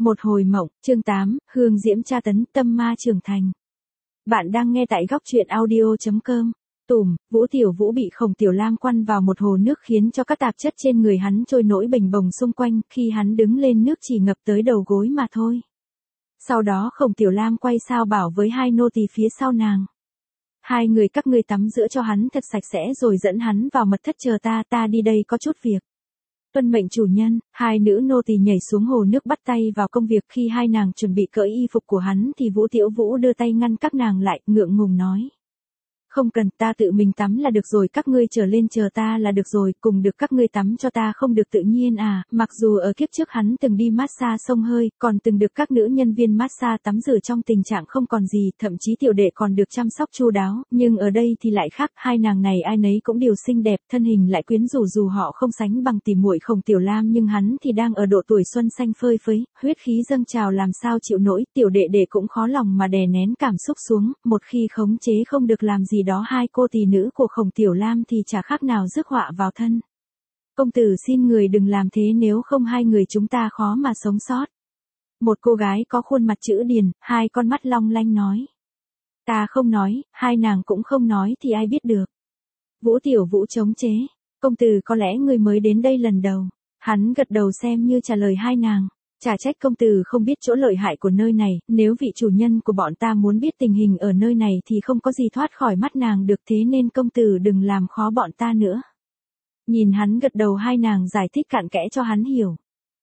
Một hồi mộng, chương 8, Hương Diễm tra tấn, tâm ma trưởng thành. Bạn đang nghe tại góc truyện audio.com. Vũ Tiểu Vũ bị Khổng Tiểu Lam quăng vào một hồ nước khiến cho các tạp chất trên người hắn trôi nổi bềnh bồng xung quanh, khi hắn đứng lên nước chỉ ngập tới đầu gối mà thôi. Sau đó Khổng Tiểu Lam quay sao bảo với hai nô tỳ phía sau nàng. Hai người các ngươi tắm rửa cho hắn thật sạch sẽ rồi dẫn hắn vào mật thất chờ ta đi đây có chút việc. Tuân mệnh chủ nhân, hai nữ nô tỳ nhảy xuống hồ nước bắt tay vào công việc. Khi hai nàng chuẩn bị cởi y phục của hắn thì Vũ Tiểu Vũ đưa tay ngăn các nàng lại, ngượng ngùng nói. Không cần, ta tự mình tắm là được rồi, các ngươi trở lên chờ ta là được rồi, cùng được các ngươi tắm cho ta không được tự nhiên à. Mặc dù ở kiếp trước hắn từng đi massage xông hơi, còn từng được các nữ nhân viên massage tắm rửa trong tình trạng không còn gì, thậm chí tiểu đệ còn được chăm sóc chu đáo, nhưng ở đây thì lại khác, hai nàng này ai nấy cũng đều xinh đẹp, thân hình lại quyến rũ, dù họ không sánh bằng tỷ muội Khổng Tiểu Lam nhưng hắn thì đang ở độ tuổi xuân xanh phơi phới, huyết khí dâng trào làm sao chịu nổi, tiểu đệ đệ cũng khó lòng mà đè nén cảm xúc xuống, một khi khống chế không được làm gì đó hai cô tỳ nữ của Khổng Tiểu Lam thì chả khác nào rước họa vào thân. Công tử xin người đừng làm thế, nếu không hai người chúng ta khó mà sống sót. Một cô gái có khuôn mặt chữ điền, hai con mắt long lanh nói. Ta không nói, hai nàng cũng không nói thì ai biết được. Vũ Tiểu Vũ chống chế. Công tử có lẽ người mới đến đây lần đầu. Hắn gật đầu xem như trả lời hai nàng. Chả trách công tử không biết chỗ lợi hại của nơi này, nếu vị chủ nhân của bọn ta muốn biết tình hình ở nơi này thì không có gì thoát khỏi mắt nàng được, thế nên công tử đừng làm khó bọn ta nữa. Nhìn hắn gật đầu hai nàng giải thích cặn kẽ cho hắn hiểu.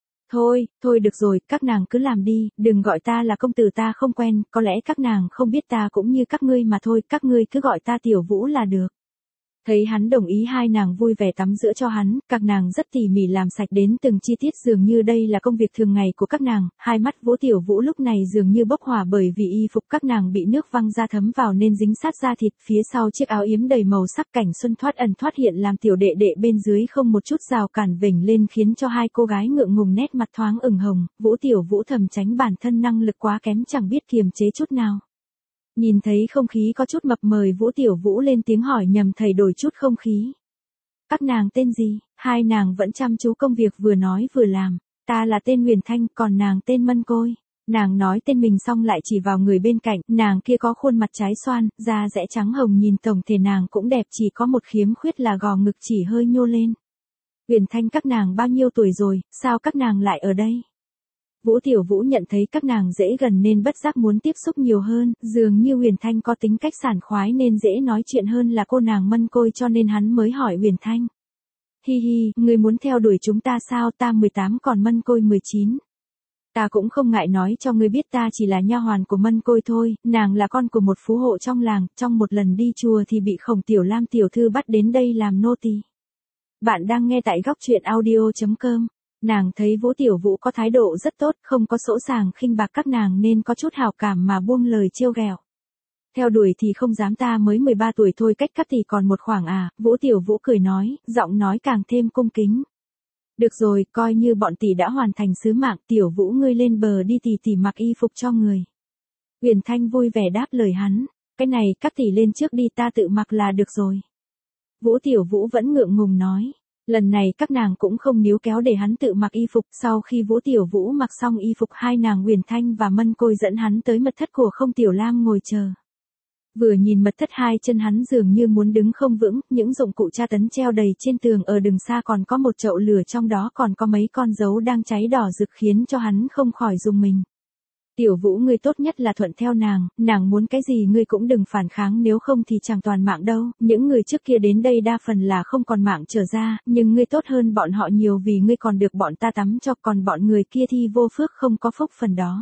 Thôi được rồi, các nàng cứ làm đi, đừng gọi ta là công tử, ta không quen, có lẽ các nàng không biết ta cũng như các ngươi mà thôi, các ngươi cứ gọi ta Tiểu Vũ là được. Thấy hắn đồng ý hai nàng vui vẻ tắm rửa cho hắn, các nàng rất tỉ mỉ làm sạch đến từng chi tiết dường như đây là công việc thường ngày của các nàng, hai mắt Vũ Tiểu Vũ lúc này dường như bốc hỏa bởi vì y phục các nàng bị nước văng ra thấm vào nên dính sát da thịt, phía sau chiếc áo yếm đầy màu sắc cảnh xuân thoát ẩn thoát hiện làm tiểu đệ đệ bên dưới không một chút rào cản vểnh lên khiến cho hai cô gái ngượng ngùng nét mặt thoáng ửng hồng, Vũ Tiểu Vũ thầm tránh bản thân năng lực quá kém chẳng biết kiềm chế chút nào. Nhìn thấy không khí có chút mập mời Vũ Tiểu Vũ lên tiếng hỏi nhầm thầy đổi chút không khí. Các nàng tên gì? Hai nàng vẫn chăm chú công việc vừa nói vừa làm. Ta là tên Huyền Thanh, còn nàng tên Mân Côi. Nàng nói tên mình xong lại chỉ vào người bên cạnh, nàng kia có khuôn mặt trái xoan, da dẻ trắng hồng, nhìn tổng thể nàng cũng đẹp, chỉ có một khiếm khuyết là gò ngực chỉ hơi nhô lên. Huyền Thanh, các nàng bao nhiêu tuổi rồi, sao các nàng lại ở đây? Vũ Tiểu Vũ nhận thấy các nàng dễ gần nên bất giác muốn tiếp xúc nhiều hơn, dường như Huyền Thanh có tính cách sảng khoái nên dễ nói chuyện hơn là cô nàng Mân Côi, cho nên hắn mới hỏi Huyền Thanh. Hi hi, ngươi muốn theo đuổi chúng ta sao? Ta 18 còn Mân Côi 19. Ta cũng không ngại nói cho ngươi biết, ta chỉ là nha hoàn của Mân Côi thôi, nàng là con của một phú hộ trong làng, trong một lần đi chùa thì bị Khổng Tiểu Lam tiểu thư bắt đến đây làm nô tỳ. Bạn đang nghe tại góc truyện audio.com. Nàng thấy Vũ Tiểu Vũ có thái độ rất tốt, không có sỗ sàng khinh bạc các nàng nên có chút hảo cảm mà buông lời trêu ghẹo. Theo đuổi thì không dám, ta mới 13 tuổi thôi, cách cắt thì còn một khoảng à. Vũ Tiểu Vũ cười nói, giọng nói càng thêm cung kính. Được rồi, coi như bọn tỷ đã hoàn thành sứ mạng, Tiểu Vũ ngươi lên bờ đi, tỷ mặc y phục cho người. Huyền Thanh vui vẻ đáp lời hắn, cái này các tỷ lên trước đi, ta tự mặc là được rồi. Vũ Tiểu Vũ vẫn ngượng ngùng nói. Lần này các nàng cũng không níu kéo để hắn tự mặc y phục, sau khi Vũ Tiểu Vũ mặc xong y phục hai nàng Huyền Thanh và Mân Côi dẫn hắn tới mật thất của Khổng Tiểu Lam ngồi chờ. Vừa nhìn mật thất hai chân hắn dường như muốn đứng không vững, những dụng cụ tra tấn treo đầy trên tường, ở đằng xa còn có một chậu lửa, trong đó còn có mấy con dấu đang cháy đỏ rực khiến cho hắn không khỏi rùng mình. Tiểu Vũ ngươi tốt nhất là thuận theo nàng muốn cái gì ngươi cũng đừng phản kháng, nếu không thì chẳng toàn mạng đâu. Những người trước kia đến đây đa phần là không còn mạng trở ra, nhưng ngươi tốt hơn bọn họ nhiều vì ngươi còn được bọn ta tắm cho, còn bọn người kia thì vô phước không có phúc phần đó.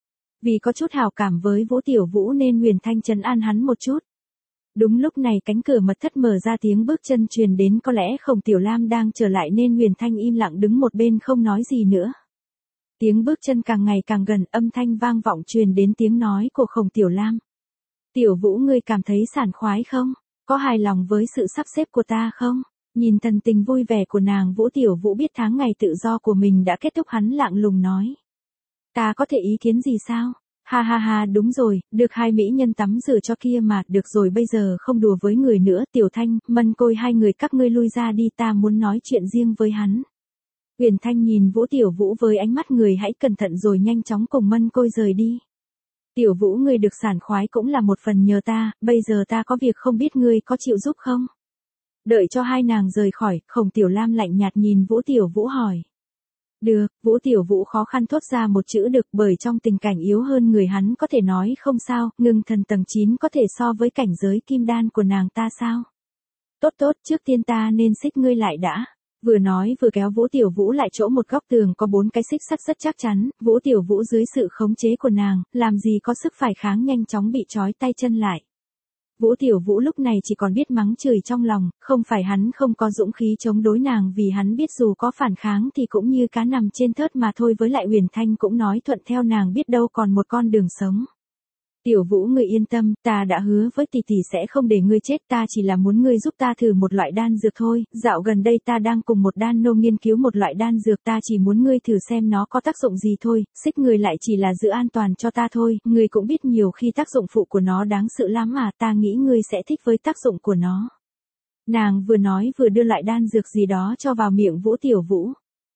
Vì có chút hảo cảm với Vũ Tiểu Vũ nên Huyền Thanh trấn an hắn một chút. Đúng lúc này cánh cửa mật thất mở ra, tiếng bước chân truyền đến, có lẽ Khổng Tiểu Lam đang trở lại nên Huyền Thanh im lặng đứng một bên không nói gì nữa. Tiếng bước chân càng ngày càng gần, âm thanh vang vọng truyền đến tiếng nói của Khổng Tiểu Lam. Tiểu Vũ ngươi cảm thấy sảng khoái không? Có hài lòng với sự sắp xếp của ta không? Nhìn thần tình vui vẻ của nàng, Vũ Tiểu Vũ biết tháng ngày tự do của mình đã kết thúc, hắn lạnh lùng nói. Ta có thể ý kiến gì sao? Ha ha ha, đúng rồi, được hai mỹ nhân tắm rửa cho kia mà, được rồi bây giờ không đùa với người nữa, Tiểu Thanh, Mân Côi hai người các ngươi lui ra đi, ta muốn nói chuyện riêng với hắn. Uyển Thanh nhìn Vũ Tiểu Vũ với ánh mắt người hãy cẩn thận rồi nhanh chóng cùng Mân Côi rời đi. Tiểu Vũ ngươi được sảng khoái cũng là một phần nhờ ta, bây giờ ta có việc không biết ngươi có chịu giúp không? Đợi cho hai nàng rời khỏi, Khổng Tiểu Lam lạnh nhạt nhìn Vũ Tiểu Vũ hỏi. Được, Vũ Tiểu Vũ khó khăn thốt ra một chữ được bởi trong tình cảnh yếu hơn người hắn có thể nói không sao, ngưng thần tầng 9 có thể so với cảnh giới kim đan của nàng ta sao? Tốt tốt, trước tiên ta nên xích ngươi lại đã. Vừa nói vừa kéo Vũ Tiểu Vũ lại chỗ một góc tường có 4 cái xích sắt rất chắc chắn, Vũ Tiểu Vũ dưới sự khống chế của nàng, làm gì có sức phản kháng nhanh chóng bị trói tay chân lại. Vũ Tiểu Vũ lúc này chỉ còn biết mắng chửi trong lòng, không phải hắn không có dũng khí chống đối nàng vì hắn biết dù có phản kháng thì cũng như cá nằm trên thớt mà thôi với lại Uyển Thanh cũng nói thuận theo nàng biết đâu còn một con đường sống. Tiểu Vũ ngươi yên tâm, ta đã hứa với tỷ tỷ sẽ không để ngươi chết, ta chỉ là muốn ngươi giúp ta thử một loại đan dược thôi, dạo gần đây ta đang cùng một đan nô nghiên cứu một loại đan dược ta chỉ muốn ngươi thử xem nó có tác dụng gì thôi, xích ngươi lại chỉ là giữ an toàn cho ta thôi, ngươi cũng biết nhiều khi tác dụng phụ của nó đáng sợ lắm mà ta nghĩ ngươi sẽ thích với tác dụng của nó. Nàng vừa nói vừa đưa lại đan dược gì đó cho vào miệng Vũ Tiểu Vũ.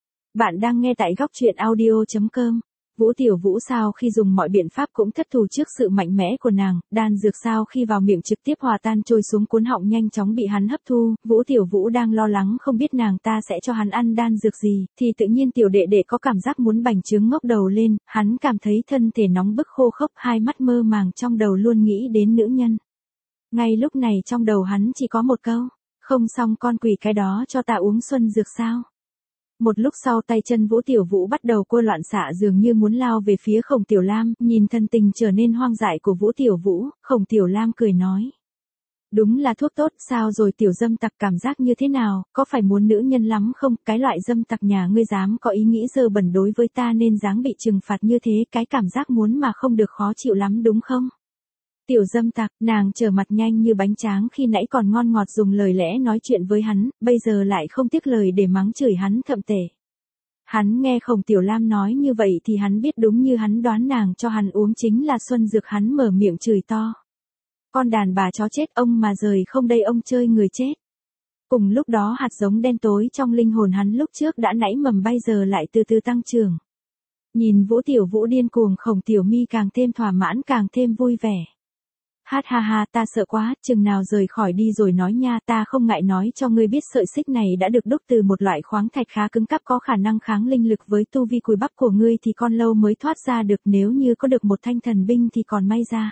Bạn đang nghe tại góc truyện audio.com. Vũ Tiểu Vũ sau khi dùng mọi biện pháp cũng thất thù trước sự mạnh mẽ của nàng, đan dược sau khi vào miệng trực tiếp hòa tan trôi xuống cuốn họng nhanh chóng bị hắn hấp thu, Vũ Tiểu Vũ đang lo lắng không biết nàng ta sẽ cho hắn ăn đan dược gì, thì tự nhiên tiểu đệ đệ có cảm giác muốn bành trướng ngóc đầu lên, hắn cảm thấy thân thể nóng bức khô khốc, hai mắt mơ màng trong đầu luôn nghĩ đến nữ nhân. Ngay lúc này trong đầu hắn chỉ có một câu, không xong con quỷ cái đó cho ta uống xuân dược sao? Một lúc sau tay chân Vũ Tiểu Vũ bắt đầu cô loạn xạ dường như muốn lao về phía Khổng Tiểu Lam, nhìn thân tình trở nên hoang dại của Vũ Tiểu Vũ, Khổng Tiểu Lam cười nói. Đúng là thuốc tốt, sao rồi tiểu dâm tặc cảm giác như thế nào, có phải muốn nữ nhân lắm không, cái loại dâm tặc nhà ngươi dám có ý nghĩ dơ bẩn đối với ta nên dáng bị trừng phạt như thế, cái cảm giác muốn mà không được khó chịu lắm đúng không? Tiểu dâm tặc, nàng trở mặt nhanh như bánh tráng khi nãy còn ngon ngọt dùng lời lẽ nói chuyện với hắn, bây giờ lại không tiếc lời để mắng chửi hắn thậm tệ. Hắn nghe Khổng Tiểu Lam nói như vậy thì hắn biết đúng như hắn đoán nàng cho hắn uống chính là xuân dược, hắn mở miệng chửi to. Con đàn bà chó chết, ông mà rời không đây ông chơi người chết. Cùng lúc đó hạt giống đen tối trong linh hồn hắn lúc trước đã nảy mầm bây giờ lại từ từ tăng trưởng. Nhìn Vũ Tiểu Vũ điên cuồng, Khổng Tiểu Mi càng thêm thỏa mãn càng thêm vui vẻ. Hát ha ha, ta sợ quá, chừng nào rời khỏi đi rồi nói nha, ta không ngại nói cho ngươi biết sợi xích này đã được đúc từ một loại khoáng thạch khá cứng cáp có khả năng kháng linh lực, với tu vi cùi bắp của ngươi thì còn lâu mới thoát ra được, nếu như có được một thanh thần binh thì còn may ra.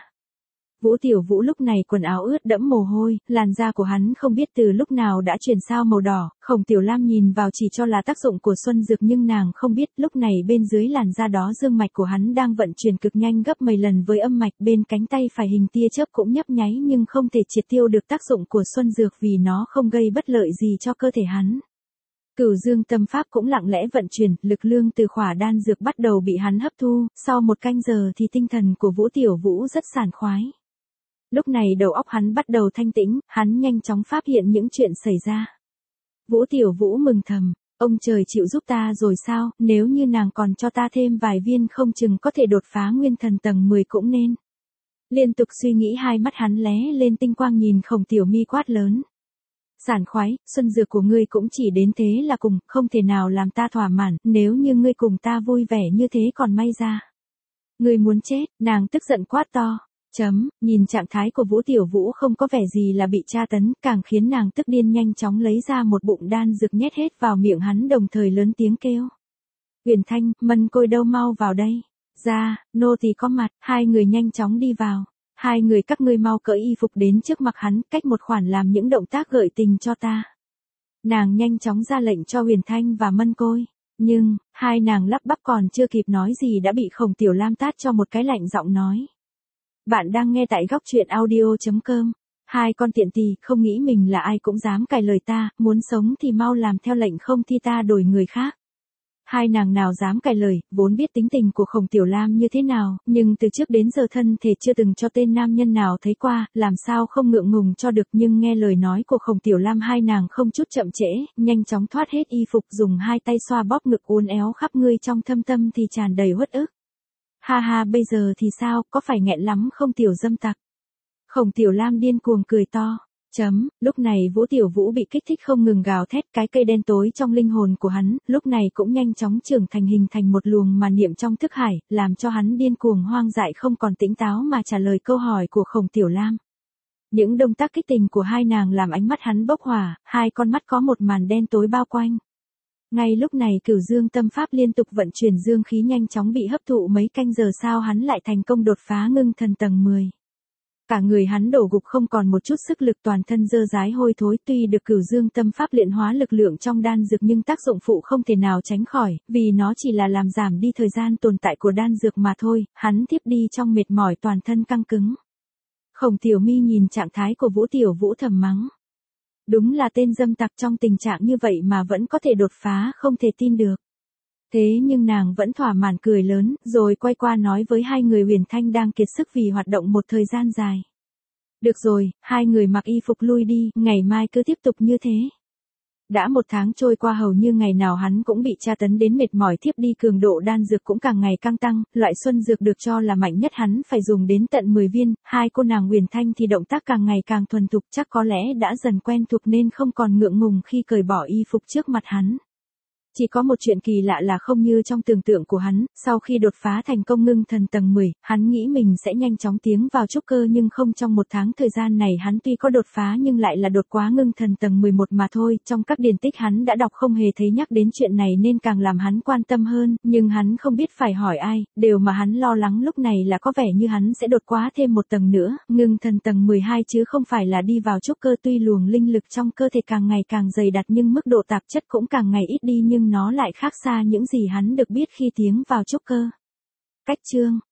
Vũ Tiểu Vũ lúc này quần áo ướt đẫm mồ hôi, làn da của hắn không biết từ lúc nào đã chuyển sang màu đỏ, Khổng Tiểu Lam nhìn vào chỉ cho là tác dụng của xuân dược nhưng nàng không biết lúc này bên dưới làn da đó dương mạch của hắn đang vận chuyển cực nhanh gấp mấy lần với âm mạch, bên cánh tay phải hình tia chớp cũng nhấp nháy nhưng không thể triệt tiêu được tác dụng của xuân dược vì nó không gây bất lợi gì cho cơ thể hắn. Cửu Dương Tâm Pháp cũng lặng lẽ vận chuyển, lực lượng từ khỏa đan dược bắt đầu bị hắn hấp thu, sau một canh giờ thì tinh thần của Vũ Tiểu Vũ rất sảng khoái. Lúc này đầu óc hắn bắt đầu thanh tĩnh, hắn nhanh chóng phát hiện những chuyện xảy ra. Vũ Tiểu Vũ mừng thầm, ông trời chịu giúp ta rồi sao, nếu như nàng còn cho ta thêm vài viên không chừng có thể đột phá nguyên thần tầng 10 cũng nên. Liên tục suy nghĩ hai mắt hắn lé lên tinh quang nhìn Khổng Tiểu Mi quát lớn. Sảng khoái, xuân dược của ngươi cũng chỉ đến thế là cùng, không thể nào làm ta thỏa mãn, nếu như ngươi cùng ta vui vẻ như thế còn may ra. Ngươi muốn chết, nàng tức giận quát to. Nhìn trạng thái của Vũ Tiểu Vũ không có vẻ gì là bị tra tấn, càng khiến nàng tức điên nhanh chóng lấy ra một bụng đan dược nhét hết vào miệng hắn đồng thời lớn tiếng kêu. Uyển Thanh, Mân Côi đâu mau vào đây. Ra, nô tỳ có mặt, hai người nhanh chóng đi vào. Hai người các ngươi mau cởi y phục đến trước mặt hắn, cách một khoản làm những động tác gợi tình cho ta. Nàng nhanh chóng ra lệnh cho Uyển Thanh và Mân Côi. Nhưng, hai nàng lắp bắp còn chưa kịp nói gì đã bị Khổng Tiểu Lam tát cho một cái lạnh giọng nói. Bạn đang nghe tại góc truyện audio.com. Hai con tiện tỳ, không nghĩ mình là ai cũng dám cài lời ta, muốn sống thì mau làm theo lệnh không thì ta đổi người khác. Hai nàng nào dám cài lời, vốn biết tính tình của Khổng Tiểu Lam như thế nào, nhưng từ trước đến giờ thân thể chưa từng cho tên nam nhân nào thấy qua, làm sao không ngượng ngùng cho được, nhưng nghe lời nói của Khổng Tiểu Lam hai nàng không chút chậm trễ, nhanh chóng thoát hết y phục dùng hai tay xoa bóp ngực uốn éo khắp người trong thâm tâm thì tràn đầy uất ức. Ha ha, bây giờ thì sao, có phải nghẹn lắm không tiểu dâm tặc? Khổng Tiểu Lam điên cuồng cười to. Lúc này Vũ Tiểu Vũ bị kích thích không ngừng gào thét, cái cây đen tối trong linh hồn của hắn, lúc này cũng nhanh chóng trưởng thành hình thành một luồng màn niệm trong thức hải, làm cho hắn điên cuồng hoang dại không còn tỉnh táo mà trả lời câu hỏi của Khổng Tiểu Lam. Những động tác kích tình của hai nàng làm ánh mắt hắn bốc hỏa, hai con mắt có một màn đen tối bao quanh. Ngay lúc này Cửu Dương tâm pháp liên tục vận chuyển dương khí nhanh chóng bị hấp thụ mấy canh giờ sau hắn lại thành công đột phá ngưng thần tầng 10. Cả người hắn đổ gục không còn một chút sức lực, toàn thân dơ dái hôi thối, tuy được Cửu Dương tâm pháp luyện hóa lực lượng trong đan dược nhưng tác dụng phụ không thể nào tránh khỏi, vì nó chỉ là làm giảm đi thời gian tồn tại của đan dược mà thôi, hắn thiếp đi trong mệt mỏi, toàn thân căng cứng. Khổng Tiểu Mi nhìn trạng thái của Vũ Tiểu Vũ thầm mắng. Đúng là tên dâm tặc, trong tình trạng như vậy mà vẫn có thể đột phá, không thể tin được. Thế nhưng nàng vẫn thỏa mãn cười lớn, rồi quay qua nói với hai người Huyền Thanh đang kiệt sức vì hoạt động một thời gian dài. Được rồi, hai người mặc y phục lui đi, ngày mai cứ tiếp tục như thế. Đã 1 tháng trôi qua, hầu như ngày nào hắn cũng bị tra tấn đến mệt mỏi thiếp đi, cường độ đan dược cũng càng ngày càng tăng, loại xuân dược được cho là mạnh nhất hắn phải dùng đến tận 10 viên, hai cô nàng Huyền Thanh thì động tác càng ngày càng thuần thục, chắc có lẽ đã dần quen thuộc nên không còn ngượng ngùng khi cởi bỏ y phục trước mặt hắn. Chỉ có một chuyện kỳ lạ là không như trong tưởng tượng của hắn, sau khi đột phá thành công ngưng thần tầng 10, hắn nghĩ mình sẽ nhanh chóng tiến vào trúc cơ nhưng không, trong 1 tháng thời gian này hắn tuy có đột phá nhưng lại là đột quá ngưng thần tầng 11 mà thôi, trong các điển tích hắn đã đọc không hề thấy nhắc đến chuyện này nên càng làm hắn quan tâm hơn, nhưng hắn không biết phải hỏi ai, điều mà hắn lo lắng lúc này là có vẻ như hắn sẽ đột quá thêm 1 tầng nữa, ngưng thần tầng 12 chứ không phải là đi vào trúc cơ. Tuy luồng linh lực trong cơ thể càng ngày càng dày đặc nhưng mức độ tạp chất cũng càng ngày ít đi, nhưng nó lại khác xa những gì hắn được biết khi tiến vào trúc cơ. Cách chương